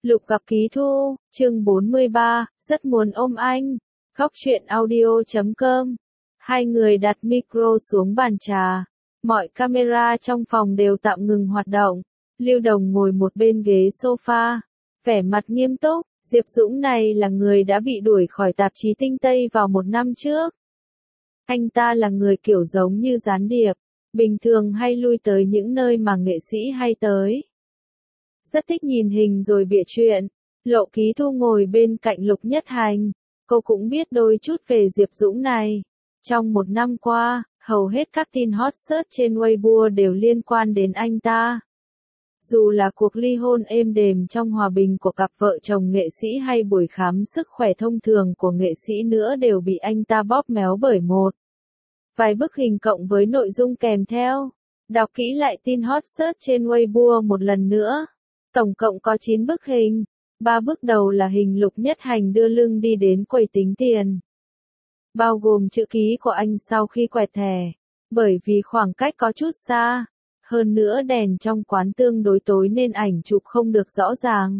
Lục gặp Ký Thu, chương 43, rất muốn ôm anh. Góc truyện audio.com. Hai người đặt micro xuống bàn trà. Mọi camera trong phòng đều tạm ngừng hoạt động. Lưu Đồng ngồi một bên ghế sofa, vẻ mặt nghiêm túc. Diệp Dũng này là người đã bị đuổi khỏi tạp chí Tinh Tây vào 1 năm trước. Anh ta là người kiểu giống như gián điệp, bình thường hay lui tới những nơi mà nghệ sĩ hay tới. Rất thích nhìn hình rồi bịa chuyện. Lộ Ký Thu ngồi bên cạnh Lục Nhất Hành. Cô cũng biết đôi chút về Diệp Dũng này. Trong 1 năm qua, hầu hết các tin hot search trên Weibo đều liên quan đến anh ta. Dù là cuộc ly hôn êm đềm trong hòa bình của cặp vợ chồng nghệ sĩ hay buổi khám sức khỏe thông thường của nghệ sĩ nữa đều bị anh ta bóp méo bởi một vài bức hình cộng với nội dung kèm theo. Đọc kỹ lại tin hot search trên Weibo một lần nữa. Tổng cộng có 9 bức hình. 3 bức đầu là hình Lục Nhất Hành đưa lưng đi đến quầy tính tiền. Bao gồm chữ ký của anh sau khi quẹt thẻ. Bởi vì khoảng cách có chút xa. Hơn nữa đèn trong quán tương đối tối nên ảnh chụp không được rõ ràng.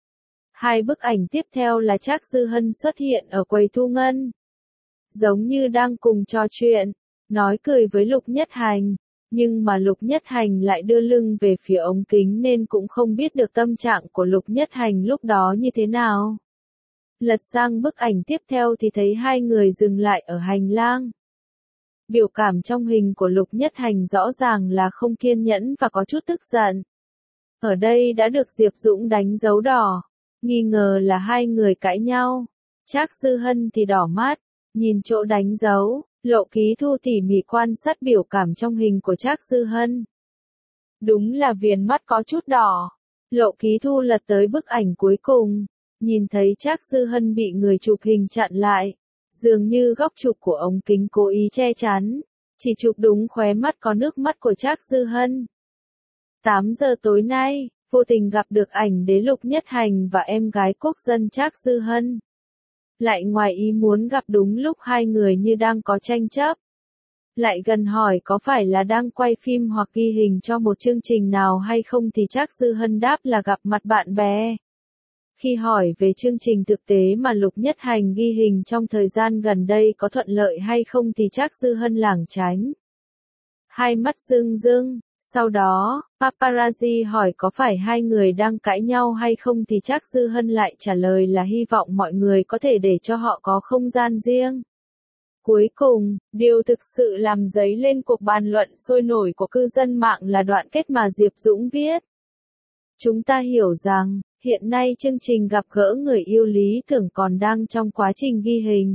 2 bức ảnh tiếp theo là Trác Dư Hân xuất hiện ở quầy thu ngân. Giống như đang cùng trò chuyện, nói cười với Lục Nhất Hành. Nhưng mà Lục Nhất Hành lại đưa lưng về phía ống kính nên cũng không biết được tâm trạng của Lục Nhất Hành lúc đó như thế nào. Lật sang bức ảnh tiếp theo thì thấy hai người dừng lại ở hành lang. Biểu cảm trong hình của Lục Nhất Hành rõ ràng là không kiên nhẫn và có chút tức giận. Ở đây đã được Diệp Dũng đánh dấu đỏ, nghi ngờ là hai người cãi nhau. Trác Dư Hân thì đỏ mắt, nhìn chỗ đánh dấu. Lộ Ký Thu tỉ mỉ quan sát biểu cảm trong hình của Trác Dư Hân. Đúng là viền mắt có chút đỏ. Lộ Ký Thu lật tới bức ảnh cuối cùng, nhìn thấy Trác Dư Hân bị người chụp hình chặn lại. Dường như góc chụp của ống kính cố ý che chắn, chỉ chụp đúng khóe mắt có nước mắt của Trác Dư Hân. 8 giờ tối nay, vô tình gặp được ảnh đế Lục Nhất Hành và em gái quốc dân Trác Dư Hân. Lại ngoài ý muốn gặp đúng lúc hai người như đang có tranh chấp. Lại gần hỏi có phải là đang quay phim hoặc ghi hình cho một chương trình nào hay không thì Trác Dư Hân đáp là gặp mặt bạn bè. Khi hỏi về chương trình thực tế mà Lục Nhất Hành ghi hình trong thời gian gần đây có thuận lợi hay không thì Trác Dư Hân lảng tránh. Hai mắt rưng rưng. Sau đó, paparazzi hỏi có phải hai người đang cãi nhau hay không thì Trác Dư Hân lại trả lời là hy vọng mọi người có thể để cho họ có không gian riêng. Cuối cùng, điều thực sự làm dấy lên cuộc bàn luận sôi nổi của cư dân mạng là đoạn kết mà Diệp Dũng viết. Chúng ta hiểu rằng, hiện nay chương trình gặp gỡ người yêu lý tưởng còn đang trong quá trình ghi hình.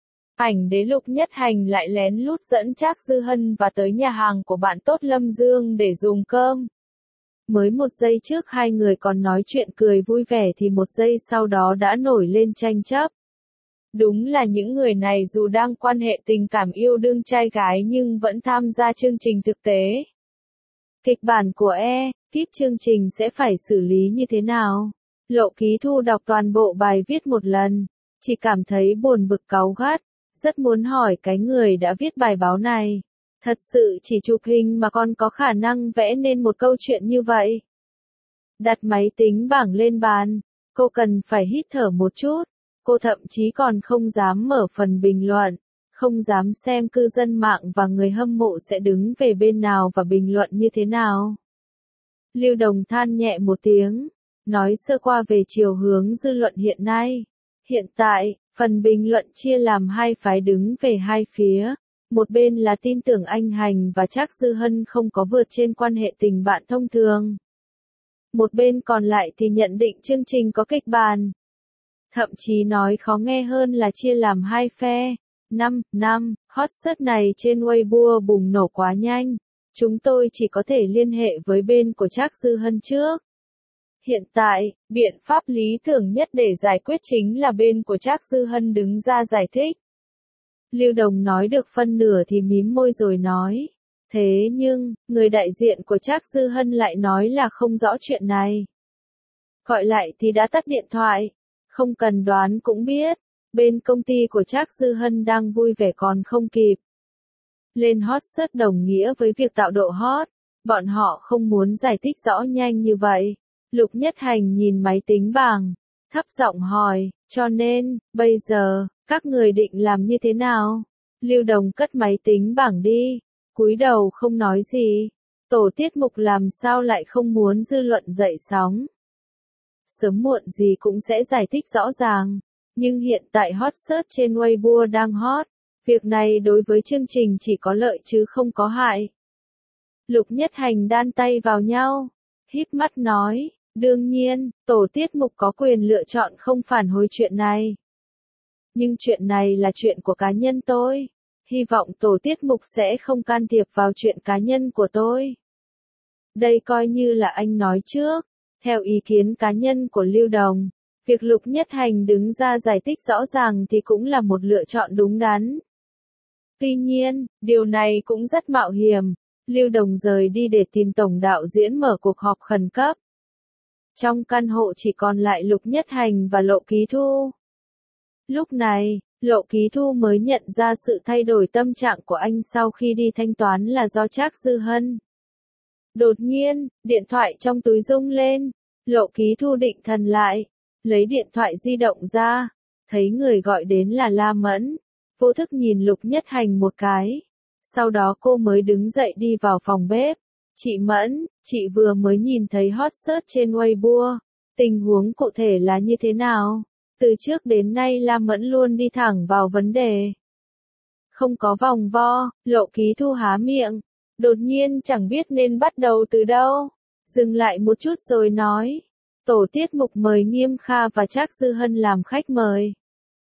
Ảnh đế Lục Nhất Hành lại lén lút dẫn Trác Dư Hân và tới nhà hàng của bạn tốt Lâm Dương để dùng cơm. Mới 1 giây trước hai người còn nói chuyện cười vui vẻ thì 1 giây sau đó đã nổi lên tranh chấp. Đúng là những người này dù đang quan hệ tình cảm yêu đương trai gái nhưng vẫn tham gia chương trình thực tế. Kịch bản của kíp chương trình sẽ phải xử lý như thế nào? Lộ Ký Thu đọc toàn bộ bài viết một lần, chỉ cảm thấy buồn bực cáu gắt. Rất muốn hỏi cái người đã viết bài báo này. Thật sự chỉ chụp hình mà còn có khả năng vẽ nên một câu chuyện như vậy. Đặt máy tính bảng lên bàn. Cô cần phải hít thở một chút. Cô thậm chí còn không dám mở phần bình luận. Không dám xem cư dân mạng và người hâm mộ sẽ đứng về bên nào và bình luận như thế nào. Lưu Đồng than nhẹ một tiếng. Nói sơ qua về chiều hướng dư luận hiện nay. Hiện tại, phần bình luận chia làm hai phái đứng về hai phía. Một bên là tin tưởng anh Hành và Trác Dư Hân không có vượt trên quan hệ tình bạn thông thường. Một bên còn lại thì nhận định chương trình có kịch bản. Thậm chí nói khó nghe hơn là chia làm hai phe. Năm, hot search này trên Weibo bùng nổ quá nhanh. Chúng tôi chỉ có thể liên hệ với bên của Trác Dư Hân trước. Hiện tại, biện pháp lý tưởng nhất để giải quyết chính là bên của Trác Dư Hân đứng ra giải thích. Lưu Đồng nói được phân nửa thì mím môi rồi nói. Thế nhưng, người đại diện của Trác Dư Hân lại nói là không rõ chuyện này. Gọi lại thì đã tắt điện thoại. Không cần đoán cũng biết, bên công ty của Trác Dư Hân đang vui vẻ còn không kịp. Lên hot search đồng nghĩa với việc tạo độ hot. Bọn họ không muốn giải thích rõ nhanh như vậy. Lục Nhất Hành nhìn máy tính bảng, thấp giọng hỏi, cho nên, bây giờ, các người định làm như thế nào? Lưu Đồng cất máy tính bảng đi, cúi đầu không nói gì. Tổ tiết mục làm sao lại không muốn dư luận dậy sóng. Sớm muộn gì cũng sẽ giải thích rõ ràng. Nhưng hiện tại hot search trên Weibo đang hot. Việc này đối với chương trình chỉ có lợi chứ không có hại. Lục Nhất Hành đan tay vào nhau, híp mắt nói, đương nhiên, tổ tiết mục có quyền lựa chọn không phản hồi chuyện này. Nhưng chuyện này là chuyện của cá nhân tôi. Hy vọng tổ tiết mục sẽ không can thiệp vào chuyện cá nhân của tôi. Đây coi như là anh nói trước. Theo ý kiến cá nhân của Lưu Đồng, việc Lục Nhất Hành đứng ra giải thích rõ ràng thì cũng là một lựa chọn đúng đắn. Tuy nhiên, điều này cũng rất mạo hiểm. Lưu Đồng rời đi để tìm tổng đạo diễn mở cuộc họp khẩn cấp. Trong căn hộ chỉ còn lại Lục Nhất Hành và Lộ Ký Thu. Lúc này, Lộ Ký Thu mới nhận ra sự thay đổi tâm trạng của anh sau khi đi thanh toán là do Trác Dư Hân. Đột nhiên, điện thoại trong túi rung lên. Lộ Ký Thu định thần lại, lấy điện thoại di động ra, thấy người gọi đến là La Mẫn. Vô thức nhìn Lục Nhất Hành một cái. Sau đó cô mới đứng dậy đi vào phòng bếp. Chị Mẫn, chị vừa mới nhìn thấy hot search trên Weibo. Tình huống cụ thể là như thế nào? Từ trước đến nay La Mẫn luôn đi thẳng vào vấn đề. Không có vòng vo, Lộ Ký Thu há miệng. Đột nhiên chẳng biết nên bắt đầu từ đâu. Dừng lại một chút rồi nói. Tổ tiết mục mời Nghiêm Kha và Trác Dư Hân làm khách mời.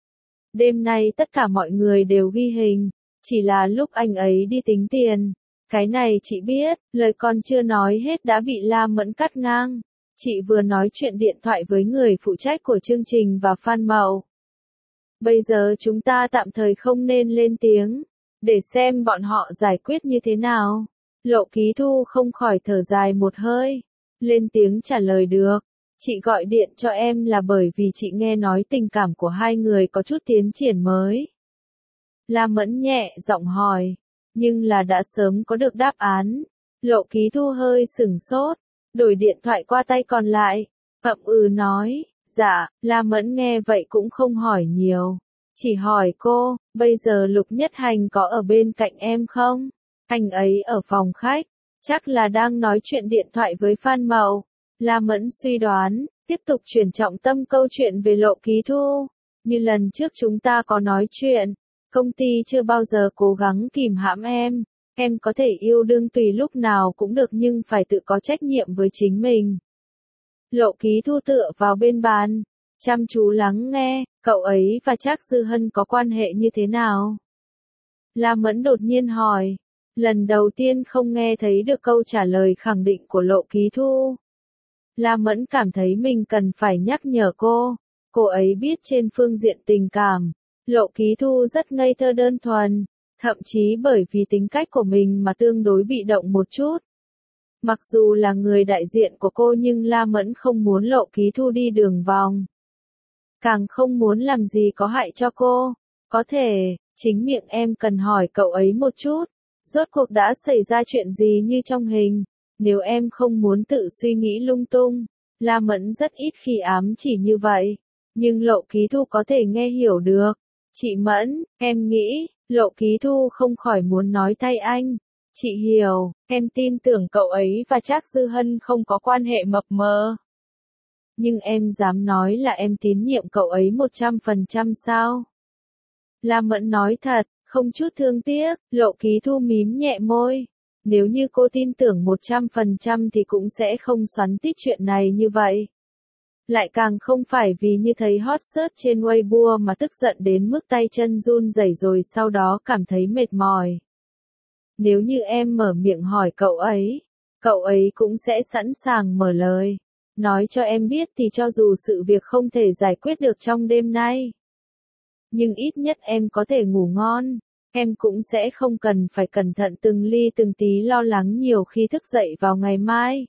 Đêm nay tất cả mọi người đều ghi hình. Chỉ là lúc anh ấy đi tính tiền. Cái này chị biết, lời còn chưa nói hết đã bị La Mẫn cắt ngang. Chị vừa nói chuyện điện thoại với người phụ trách của chương trình và Phan Mậu. Bây giờ chúng ta tạm thời không nên lên tiếng. Để xem bọn họ giải quyết như thế nào. Lộ Ký Thu không khỏi thở dài một hơi. Lên tiếng trả lời được. Chị gọi điện cho em là bởi vì chị nghe nói tình cảm của hai người có chút tiến triển mới. La Mẫn nhẹ giọng hỏi. Nhưng là đã sớm có được đáp án. Lộ Ký Thu hơi sửng sốt. Đổi điện thoại qua tay còn lại. Nói. Dạ, La Mẫn nghe vậy cũng không hỏi nhiều. Chỉ hỏi cô, bây giờ Lục Nhất Hành có ở bên cạnh em không? Anh ấy ở phòng khách. Chắc là đang nói chuyện điện thoại với Phan Mậu. La Mẫn suy đoán, tiếp tục chuyển trọng tâm câu chuyện về Lộ Ký Thu. Như lần trước chúng ta có nói chuyện, công ty chưa bao giờ cố gắng kìm hãm em. Em có thể yêu đương tùy lúc nào cũng được nhưng phải tự có trách nhiệm với chính mình. Lộ Ký Thu tựa vào bên bàn, chăm chú lắng nghe, cậu ấy và Trác Dư Hân có quan hệ như thế nào? La Mẫn đột nhiên hỏi. Lần đầu tiên không nghe thấy được câu trả lời khẳng định của Lộ Ký Thu. La Mẫn cảm thấy mình cần phải nhắc nhở cô. Cô ấy biết trên phương diện tình cảm, Lộ Ký Thu rất ngây thơ đơn thuần, thậm chí bởi vì tính cách của mình mà tương đối bị động một chút. Mặc dù là người đại diện của cô nhưng La Mẫn không muốn Lộ Ký Thu đi đường vòng. Càng không muốn làm gì có hại cho cô. Có thể, chính miệng em cần hỏi cậu ấy một chút. Rốt cuộc đã xảy ra chuyện gì như trong hình. Nếu em không muốn tự suy nghĩ lung tung. La Mẫn rất ít khi ám chỉ như vậy. Nhưng Lộ Ký Thu có thể nghe hiểu được. Chị Mẫn, em nghĩ, Lộ Ký Thu không khỏi muốn nói thay anh. Chị hiểu, em tin tưởng cậu ấy và Trác Dư Hân không có quan hệ mập mờ. Nhưng em dám nói là em tín nhiệm cậu ấy 100% sao? La Mẫn nói thật, không chút thương tiếc. Lộ Ký Thu mím nhẹ môi. Nếu như cô tin tưởng 100% thì cũng sẽ không xoắn tít chuyện này như vậy. Lại càng không phải vì như thấy hot search trên Weibo mà tức giận đến mức tay chân run rẩy rồi sau đó cảm thấy mệt mỏi. Nếu như em mở miệng hỏi cậu ấy cũng sẽ sẵn sàng mở lời. Nói cho em biết thì cho dù sự việc không thể giải quyết được trong đêm nay. Nhưng ít nhất em có thể ngủ ngon. Em cũng sẽ không cần phải cẩn thận từng ly từng tí lo lắng nhiều khi thức dậy vào ngày mai.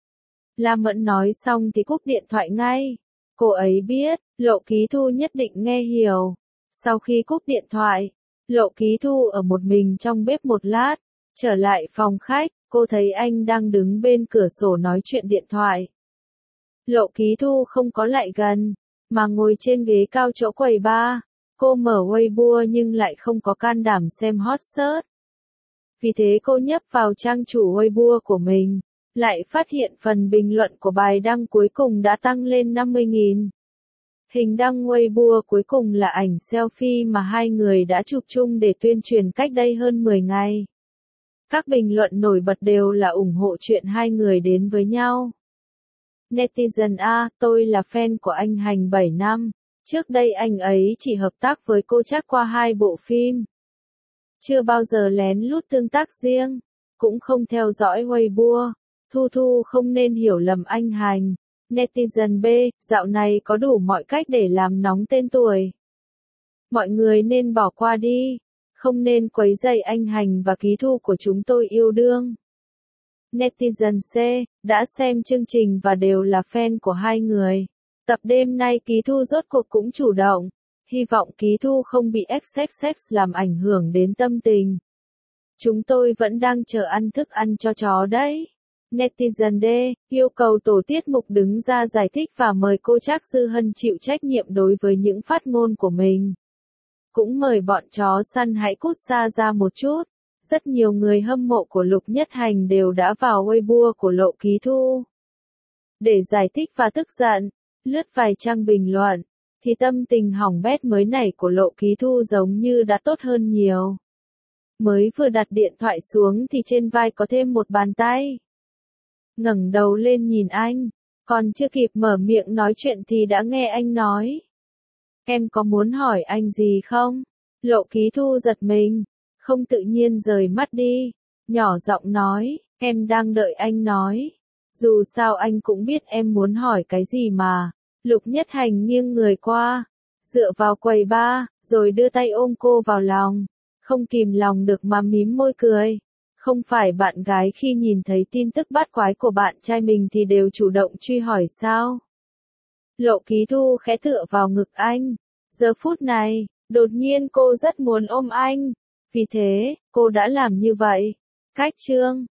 La Mẫn nói xong thì cúp điện thoại ngay. Cô ấy biết, Lộ Ký Thu nhất định nghe hiểu. Sau khi cúp điện thoại, Lộ Ký Thu ở một mình trong bếp một lát. Trở lại phòng khách, cô thấy anh đang đứng bên cửa sổ nói chuyện điện thoại. Lộ Ký Thu không có lại gần, mà ngồi trên ghế cao chỗ quầy bar. Cô mở Weibo nhưng lại không có can đảm xem hot search. Vì thế cô nhấp vào trang chủ Weibo của mình, lại phát hiện phần bình luận của bài đăng cuối cùng đã tăng lên 50.000. Hình đăng Weibo cuối cùng là ảnh selfie mà hai người đã chụp chung để tuyên truyền cách đây hơn 10 ngày. Các bình luận nổi bật đều là ủng hộ chuyện hai người đến với nhau. Netizen A, tôi là fan của anh Hành 7 năm. Trước đây anh ấy chỉ hợp tác với cô Trác qua 2 bộ phim. Chưa bao giờ lén lút tương tác riêng, cũng không theo dõi Weibo. Thu Thu không nên hiểu lầm anh Hành. Netizen B, dạo này có đủ mọi cách để làm nóng tên tuổi. Mọi người nên bỏ qua đi, không nên quấy rầy anh Hành và Ký Thu của chúng tôi yêu đương. Netizen C, đã xem chương trình và đều là fan của hai người. Tập đêm nay Ký Thu rốt cuộc cũng chủ động. Hy vọng Ký Thu không bị XXX làm ảnh hưởng đến tâm tình. Chúng tôi vẫn đang chờ ăn thức ăn cho chó đấy. Netizen D, yêu cầu tổ tiết mục đứng ra giải thích và mời cô Trác Dư Hân chịu trách nhiệm đối với những phát ngôn của mình. Cũng mời bọn chó săn hãy cút xa ra một chút. Rất nhiều người hâm mộ của Lục Nhất Hành đều đã vào Weibo của Lộ Ký Thu để giải thích và tức giận. Lướt vài trang bình luận, thì tâm tình hỏng bét mới nảy của Lộ Ký Thu giống như đã tốt hơn nhiều. Mới vừa đặt điện thoại xuống thì trên vai có thêm một bàn tay. Ngẩng đầu lên nhìn anh, còn chưa kịp mở miệng nói chuyện thì đã nghe anh nói. Em có muốn hỏi anh gì không? Lộ Ký Thu giật mình, không tự nhiên rời mắt đi, nhỏ giọng nói, em đang đợi anh nói. Dù sao anh cũng biết em muốn hỏi cái gì mà. Lục Nhất Hành nghiêng người qua, dựa vào quầy bar, rồi đưa tay ôm cô vào lòng. Không kìm lòng được mà mím môi cười. Không phải bạn gái khi nhìn thấy tin tức bắt quái của bạn trai mình thì đều chủ động truy hỏi sao? Lộ Ký Thu khẽ tựa vào ngực anh. Giờ phút này, đột nhiên cô rất muốn ôm anh. Vì thế, cô đã làm như vậy. Cách chương